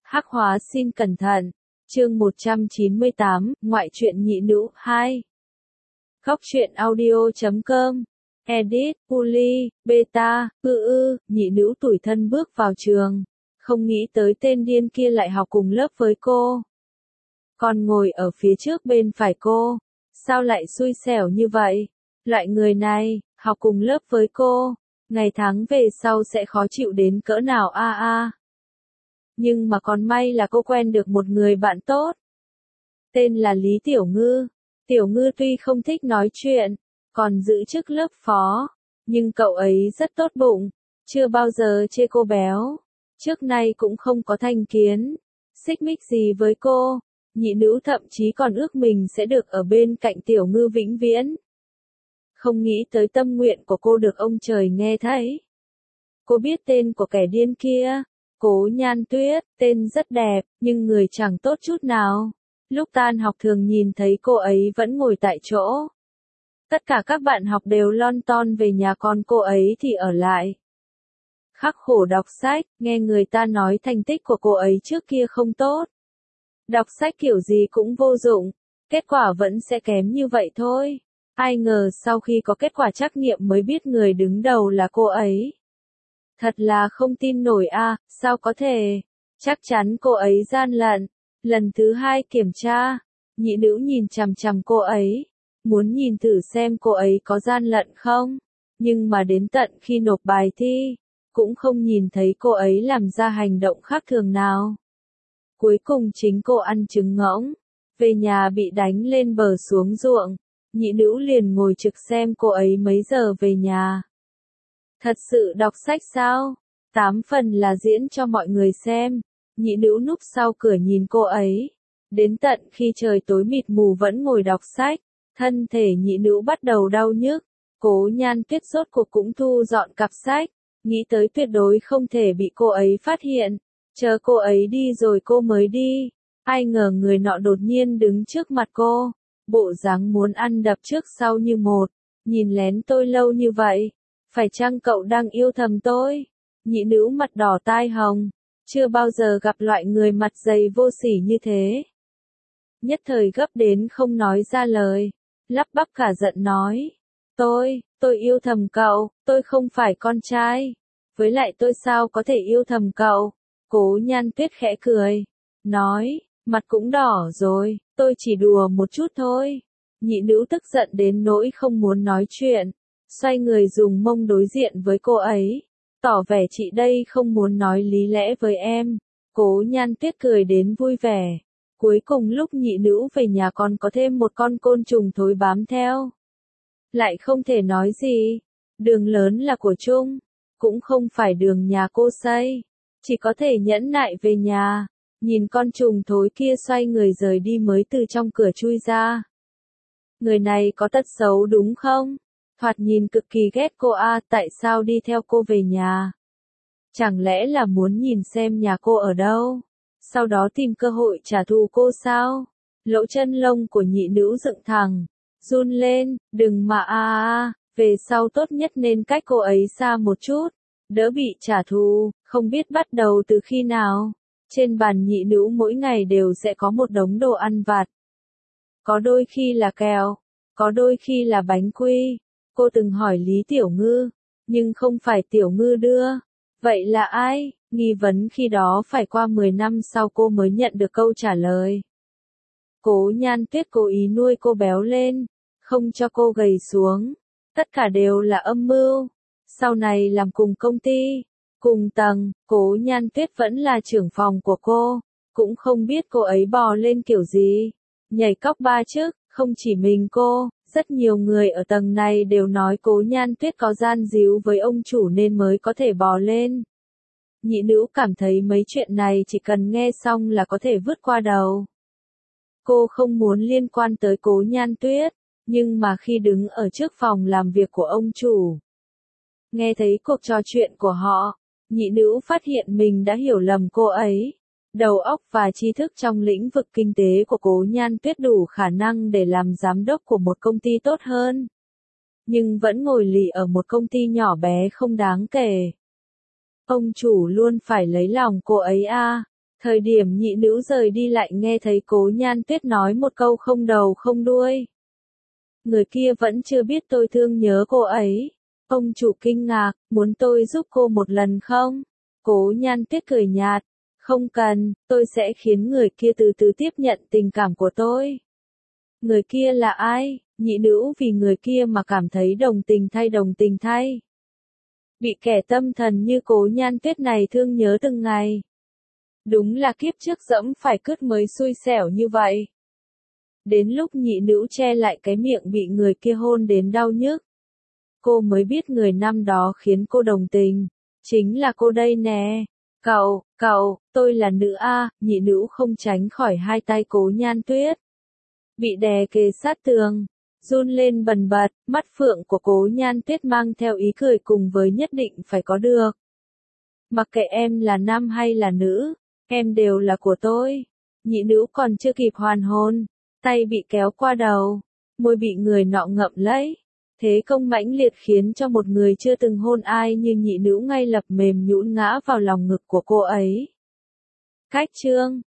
Hắc hóa xin cẩn thận. Chương 198, Ngoại truyện nhị nữ 2. Góc truyện audio.com. Edit, Puli, Beta, nhị nữ tủi thân bước vào trường. Không nghĩ tới tên điên kia lại học cùng lớp với cô. Còn ngồi ở phía trước bên phải cô. Sao lại xui xẻo như vậy? Loại người này, học cùng lớp với cô. Ngày tháng về sau sẽ khó chịu đến cỡ nào a. Nhưng mà còn may là cô quen được một người bạn tốt. Tên là Lý Tiểu Ngư. Tiểu Ngư tuy không thích nói chuyện, còn giữ chức lớp phó, nhưng cậu ấy rất tốt bụng, chưa bao giờ chê cô béo. Trước nay cũng không có thành kiến, xích mích gì với cô. Nhị nữ thậm chí còn ước mình sẽ được ở bên cạnh Tiểu Ngư vĩnh viễn. Không nghĩ tới tâm nguyện của cô được ông trời nghe thấy. Cô biết tên của kẻ điên kia, Cố Nhan Tuyết, tên rất đẹp, nhưng người chẳng tốt chút nào. Lúc tan học thường nhìn thấy cô ấy vẫn ngồi tại chỗ. Tất cả các bạn học đều lon ton về nhà, con cô ấy thì ở lại. Khắc khổ đọc sách, nghe người ta nói thành tích của cô ấy trước kia không tốt. Đọc sách kiểu gì cũng vô dụng, kết quả vẫn sẽ kém như vậy thôi. Ai ngờ sau khi có kết quả trắc nghiệm mới biết người đứng đầu là cô ấy. Thật là không tin nổi a, sao có thể? Chắc chắn cô ấy gian lận. Lần thứ 2 kiểm tra, nhị nữ nhìn chằm chằm cô ấy, muốn nhìn thử xem cô ấy có gian lận không. Nhưng mà đến tận khi nộp bài thi, cũng không nhìn thấy cô ấy làm ra hành động khác thường nào. Cuối cùng chính cô ăn trứng ngỗng, về nhà bị đánh lên bờ xuống ruộng, nhị nữ liền ngồi trực xem cô ấy mấy giờ về nhà. Thật sự đọc sách sao? 8 phần là diễn cho mọi người xem. Nhị nữ núp sau cửa nhìn cô ấy. Đến tận khi trời tối mịt mù vẫn ngồi đọc sách, thân thể nhị nữ bắt đầu đau nhức. Cố Nhan Tuyết rốt cuộc cũng thu dọn cặp sách, nghĩ tới tuyệt đối không thể bị cô ấy phát hiện. Chờ cô ấy đi rồi cô mới đi. Ai ngờ người nọ đột nhiên đứng trước mặt cô, bộ dáng muốn ăn đập trước sau như một. Nhìn lén tôi lâu như vậy, phải chăng cậu đang yêu thầm tôi? Nhị nữ mặt đỏ tai hồng, chưa bao giờ gặp loại người mặt dày vô sỉ như thế. Nhất thời gấp đến không nói ra lời, lắp bắp cả giận nói. Tôi yêu thầm cậu, tôi không phải con trai. Với lại tôi sao có thể yêu thầm cậu? Cố Nhan Tuyết khẽ cười, nói, mặt cũng đỏ rồi, tôi chỉ đùa một chút thôi. Nhị nữ tức giận đến nỗi không muốn nói chuyện, xoay người dùng mông đối diện với cô ấy, tỏ vẻ chị đây không muốn nói lý lẽ với em. Cố Nhan Tuyết cười đến vui vẻ. Cuối cùng lúc nhị nữ về nhà còn có thêm một con côn trùng thối bám theo. Lại không thể nói gì, đường lớn là của chung, cũng không phải đường nhà cô xây, chỉ có thể nhẫn nại về nhà, nhìn con trùng thối kia xoay người rời đi mới từ trong cửa chui ra. Người này có tật xấu đúng không? Thoạt nhìn cực kỳ ghét cô a, tại sao đi theo cô về nhà? Chẳng lẽ là muốn nhìn xem nhà cô ở đâu? Sau đó tìm cơ hội trả thù cô sao? Lỗ chân lông của nhị nữ dựng thẳng, run lên, đừng mà về sau tốt nhất nên cách cô ấy xa một chút, đỡ bị trả thù. Không biết bắt đầu từ khi nào, trên bàn nhị nữ mỗi ngày đều sẽ có một đống đồ ăn vặt. Có đôi khi là kẹo, có đôi khi là bánh quy. Cô từng hỏi Lý Tiểu Ngư, nhưng không phải Tiểu Ngư đưa. Vậy là ai? Nghi vấn khi đó phải qua 10 năm sau cô mới nhận được câu trả lời. Cố Nhan Tuyết cố ý nuôi cô béo lên, không cho cô gầy xuống. Tất cả đều là âm mưu. Sau này làm cùng công ty, cùng tầng, Cố Nhan Tuyết vẫn là trưởng phòng của cô. Cũng không biết cô ấy bò lên kiểu gì. Nhảy cóc 3 chức, không chỉ mình cô. Rất nhiều người ở tầng này đều nói Cố Nhan Tuyết có gian díu với ông chủ nên mới có thể bò lên. Nhị nữ cảm thấy mấy chuyện này chỉ cần nghe xong là có thể vứt qua đầu. Cô không muốn liên quan tới Cố Nhan Tuyết, nhưng mà khi đứng ở trước phòng làm việc của ông chủ, nghe thấy cuộc trò chuyện của họ, nhị nữ phát hiện mình đã hiểu lầm cô ấy. Đầu óc và tri thức trong lĩnh vực kinh tế của Cố Nhan Tuyết đủ khả năng để làm giám đốc của một công ty tốt hơn. Nhưng vẫn ngồi lì ở một công ty nhỏ bé không đáng kể. Ông chủ luôn phải lấy lòng cô ấy a. Thời điểm nhị nữ rời đi lại nghe thấy Cố Nhan Tuyết nói một câu không đầu không đuôi. Người kia vẫn chưa biết tôi thương nhớ cô ấy. Ông chủ kinh ngạc, muốn tôi giúp cô một lần không? Cố Nhan Tuyết cười nhạt. Không cần, tôi sẽ khiến người kia từ từ tiếp nhận tình cảm của tôi. Người kia là ai? Nhị nữ vì người kia mà cảm thấy đồng tình thay. Bị kẻ tâm thần như Cố Nhan Tuyết này thương nhớ từng ngày. Đúng là kiếp trước dẫm phải cứt mới xui xẻo như vậy. Đến lúc nhị nữ che lại cái miệng bị người kia hôn đến đau nhức. Cô mới biết người năm đó khiến cô đồng tình. Chính là cô đây nè. Cậu, tôi là nữ A, nhị nữ không tránh khỏi hai tay Cố Nhan Tuyết. Bị đè kề sát tường, run lên bần bật, mắt phượng của Cố Nhan Tuyết mang theo ý cười cùng với nhất định phải có được. Mặc kệ em là nam hay là nữ, em đều là của tôi. Nhị nữ còn chưa kịp hoàn hồn, tay bị kéo qua đầu, môi bị người nọ ngậm lấy. Thế công mãnh liệt khiến cho một người chưa từng hôn ai như nhị nữ ngay lập mềm nhũn ngã vào lòng ngực của cô ấy. Cách chương